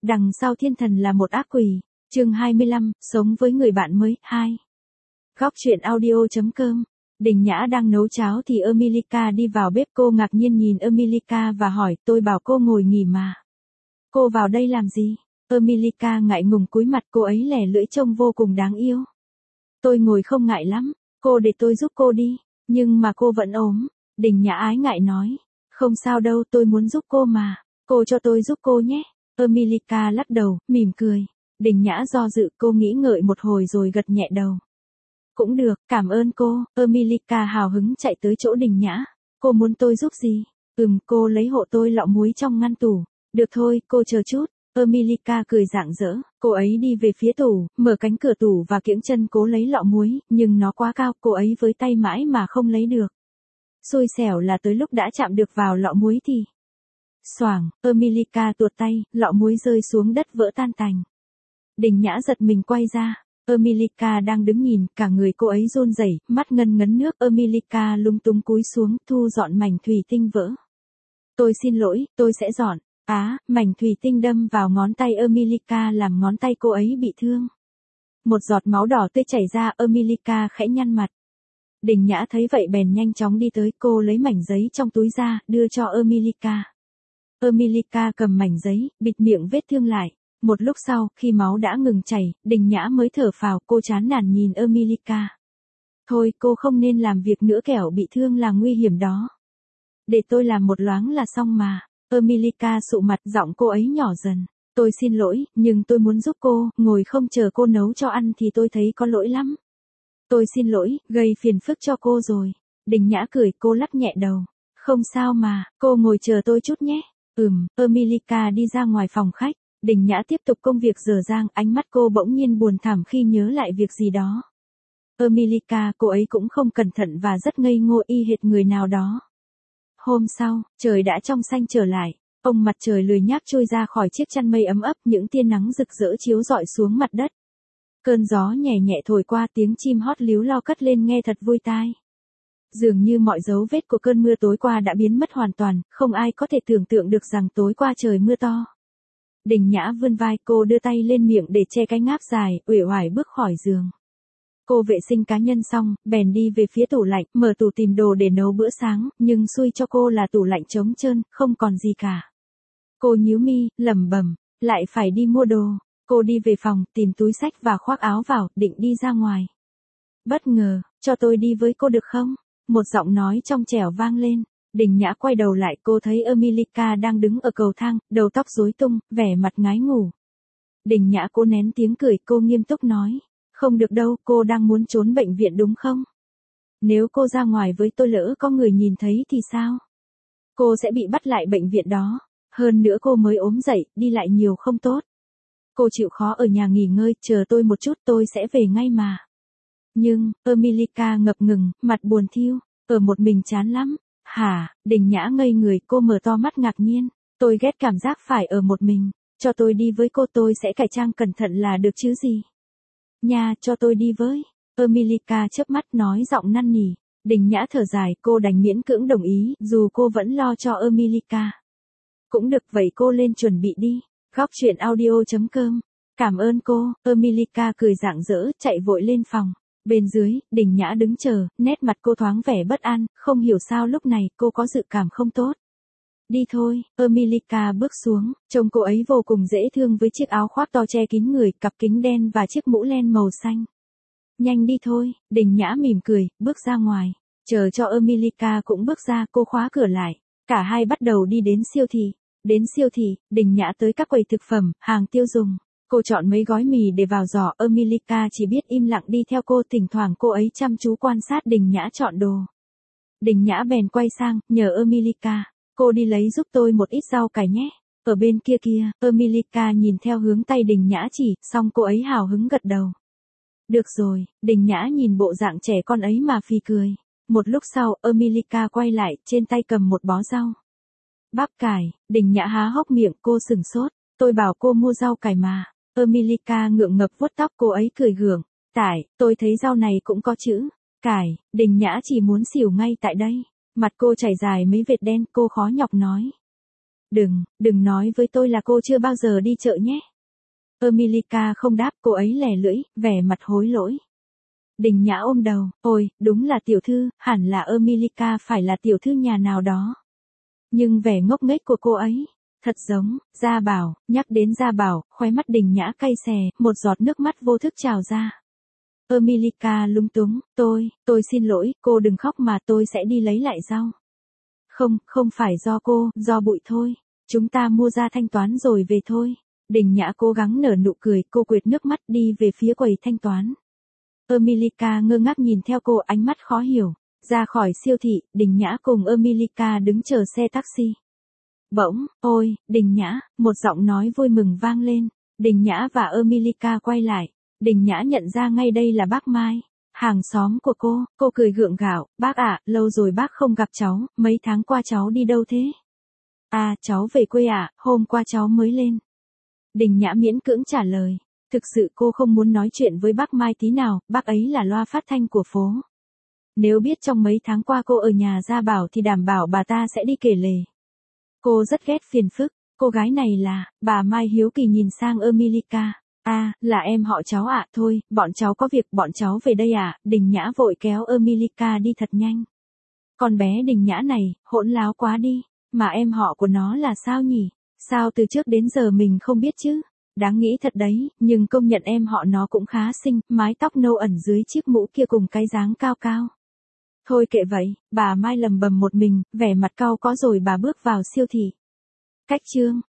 Đằng sau thiên thần là một ác quỷ. Chương 25, sống với người bạn mới, 2. Góc truyện audio.com. Đình Nhã đang nấu cháo thì Emilica đi vào bếp, cô ngạc nhiên nhìn Emilica và hỏi, tôi bảo cô ngồi nghỉ mà. Cô vào đây làm gì? Emilica ngại ngùng cúi mặt, cô ấy lẻ lưỡi trông vô cùng đáng yêu. Tôi ngồi không ngại lắm, cô để tôi giúp cô đi, nhưng mà cô vẫn ốm. Đình Nhã ái ngại nói, không sao đâu, tôi muốn giúp cô mà, cô cho tôi giúp cô nhé. Emilica lắc đầu, mỉm cười. Đình Nhã do dự, cô nghĩ ngợi một hồi rồi gật nhẹ đầu. Cũng được, cảm ơn cô. Emilica hào hứng chạy tới chỗ Đình Nhã. Cô muốn tôi giúp gì? Cô lấy hộ tôi lọ muối trong ngăn tủ. Được thôi, cô chờ chút. Emilica cười rạng rỡ, cô ấy đi về phía tủ, mở cánh cửa tủ và kiễng chân cố lấy lọ muối, nhưng nó quá cao, cô ấy với tay mãi mà không lấy được. Xui xẻo là tới lúc đã chạm được vào lọ muối thì... Xoảng, Emilica tuột tay, lọ muối rơi xuống đất vỡ tan tành. Đình Nhã giật mình quay ra. Emilica đang đứng nhìn, cả người cô ấy run rẩy, mắt ngấn ngấn nước. Emilica lung tung cúi xuống, thu dọn mảnh thủy tinh vỡ. Tôi xin lỗi, tôi sẽ dọn. Mảnh thủy tinh đâm vào ngón tay Emilica làm ngón tay cô ấy bị thương. Một giọt máu đỏ tươi chảy ra, Emilica khẽ nhăn mặt. Đình Nhã thấy vậy bèn nhanh chóng đi tới, cô lấy mảnh giấy trong túi ra, đưa cho Emilica. Emilica cầm mảnh giấy, bịt miệng vết thương lại. Một lúc sau, khi máu đã ngừng chảy, Đình Nhã mới thở phào, cô chán nản nhìn Emilica. Thôi, cô không nên làm việc nữa, kẻo bị thương là nguy hiểm đó. Để tôi làm một loáng là xong mà. Emilica sụ mặt, giọng cô ấy nhỏ dần. Tôi xin lỗi, nhưng tôi muốn giúp cô, ngồi không chờ cô nấu cho ăn thì tôi thấy có lỗi lắm. Tôi xin lỗi, gây phiền phức cho cô rồi. Đình Nhã cười, cô lắc nhẹ đầu. Không sao mà, cô ngồi chờ tôi chút nhé. Emilica đi ra ngoài phòng khách. Đình Nhã tiếp tục công việc dở dang, ánh mắt cô bỗng nhiên buồn thảm khi nhớ lại việc gì đó. Emilica, cô ấy cũng không cẩn thận và rất ngây ngô y hệt người nào đó. Hôm sau, trời đã trong xanh trở lại, ông mặt trời lười nhác trôi ra khỏi chiếc chăn mây ấm ấp, những tia nắng rực rỡ chiếu rọi xuống mặt đất. Cơn gió nhẹ nhẹ thổi qua, tiếng chim hót líu lo cất lên nghe thật vui tai. Dường như mọi dấu vết của cơn mưa tối qua đã biến mất hoàn toàn, không ai có thể tưởng tượng được rằng tối qua trời mưa to. Đình Nhã vươn vai, cô đưa tay lên miệng để che cái ngáp dài, uể oải bước khỏi giường. Cô vệ sinh cá nhân xong, bèn đi về phía tủ lạnh, mở tủ tìm đồ để nấu bữa sáng, nhưng xui cho cô là tủ lạnh trống trơn, không còn gì cả. Cô nhíu mi, lẩm bẩm, lại phải đi mua đồ. Cô đi về phòng, tìm túi xách và khoác áo vào, định đi ra ngoài. Bất ngờ, cho tôi đi với cô được không? Một giọng nói trong trẻo vang lên. Đình Nhã quay đầu lại, cô thấy Emilica đang đứng ở cầu thang, đầu tóc rối tung, vẻ mặt ngái ngủ. Đình Nhã cố nén tiếng cười, cô nghiêm túc nói. Không được đâu, cô đang muốn trốn bệnh viện đúng không? Nếu cô ra ngoài với tôi lỡ có người nhìn thấy thì sao? Cô sẽ bị bắt lại bệnh viện đó. Hơn nữa cô mới ốm dậy, đi lại nhiều không tốt. Cô chịu khó ở nhà nghỉ ngơi, chờ tôi một chút, tôi sẽ về ngay mà. Nhưng, Emilica ngập ngừng, mặt buồn thiu, ở một mình chán lắm. Hả? Đình Nhã ngây người, cô mở to mắt ngạc nhiên. Tôi ghét cảm giác phải ở một mình. Cho tôi đi với cô, tôi sẽ cải trang cẩn thận là được chứ gì. Nha, cho tôi đi với. Emilica chớp mắt nói giọng năn nỉ. Đình Nhã thở dài, cô đành miễn cưỡng đồng ý, dù cô vẫn lo cho Emilica. Cũng được, vậy cô lên chuẩn bị đi. Góc truyện audio.com. Cảm ơn cô. Emilica cười rạng rỡ, chạy vội lên phòng. Bên dưới, Đình Nhã đứng chờ, nét mặt cô thoáng vẻ bất an, không hiểu sao lúc này cô có dự cảm không tốt. Đi thôi, Emilica bước xuống, trông cô ấy vô cùng dễ thương với chiếc áo khoác to che kín người, cặp kính đen và chiếc mũ len màu xanh. Nhanh đi thôi, Đình Nhã mỉm cười, bước ra ngoài. Chờ cho Emilica cũng bước ra, cô khóa cửa lại. Cả hai bắt đầu đi đến siêu thị. Đến siêu thị, Đình Nhã tới các quầy thực phẩm, hàng tiêu dùng. Cô chọn mấy gói mì để vào giỏ, Emilica chỉ biết im lặng đi theo cô, thỉnh thoảng cô ấy chăm chú quan sát Đình Nhã chọn đồ. Đình Nhã bèn quay sang, nhờ Emilica, cô đi lấy giúp tôi một ít rau cải nhé. Ở bên kia kia, Emilica nhìn theo hướng tay Đình Nhã chỉ, xong cô ấy hào hứng gật đầu. Được rồi, Đình Nhã nhìn bộ dạng trẻ con ấy mà phì cười. Một lúc sau, Emilica quay lại, trên tay cầm một bó rau. Bắp cải, Đình Nhã há hốc miệng, cô sửng sốt. Tôi bảo cô mua rau cải mà. Emilica ngượng ngập vuốt tóc, cô ấy cười gượng. Tải, tôi thấy rau này cũng có chữ cải. Đình Nhã chỉ muốn xỉu ngay tại đây. Mặt cô chảy dài mấy vệt đen, cô khó nhọc nói. Đừng nói với tôi là cô chưa bao giờ đi chợ nhé. Emilica không đáp, cô ấy lè lưỡi, vẻ mặt hối lỗi. Đình Nhã ôm đầu, ôi, đúng là tiểu thư, hẳn là Emilica phải là tiểu thư nhà nào đó. Nhưng vẻ ngốc nghếch của cô ấy, thật giống, Gia Bảo, nhắc đến Gia Bảo, khóe mắt Đình Nhã cay xè, một giọt nước mắt vô thức trào ra. Emilica lúng túng, tôi xin lỗi, cô đừng khóc mà tôi sẽ đi lấy lại rau. Không phải do cô, do bụi thôi. Chúng ta mua ra thanh toán rồi về thôi. Đình Nhã cố gắng nở nụ cười, cô quệt nước mắt đi về phía quầy thanh toán. Emilica ngơ ngác nhìn theo cô, ánh mắt khó hiểu. Ra khỏi siêu thị, Đình Nhã cùng Emilica đứng chờ xe taxi. Bỗng, ôi, Đình Nhã, một giọng nói vui mừng vang lên. Đình Nhã và Emilica quay lại. Đình Nhã nhận ra ngay đây là bác Mai, hàng xóm của cô cười gượng gạo, bác ạ, lâu rồi bác không gặp cháu, mấy tháng qua cháu đi đâu thế? À, cháu về quê ạ, hôm qua cháu mới lên. Đình Nhã miễn cưỡng trả lời, thực sự cô không muốn nói chuyện với bác Mai tí nào, bác ấy là loa phát thanh của phố. Nếu biết trong mấy tháng qua cô ở nhà Gia Bảo thì đảm bảo bà ta sẽ đi kể lể. Cô rất ghét phiền phức, cô gái này là, bà Mai hiếu kỳ nhìn sang Emilica. À, là em họ cháu ạ, thôi, bọn cháu có việc, bọn cháu về đây ạ. Đình Nhã vội kéo Emilica đi thật nhanh. Con bé Đình Nhã này, hỗn láo quá đi, mà em họ của nó là sao nhỉ? Sao từ trước đến giờ mình không biết chứ? Đáng nghĩ thật đấy, nhưng công nhận em họ nó cũng khá xinh, mái tóc nâu ẩn dưới chiếc mũ kia cùng cái dáng cao cao. Thôi kệ vậy, bà Mai lầm bầm một mình, vẻ mặt cau có rồi bà bước vào siêu thị. Cách chương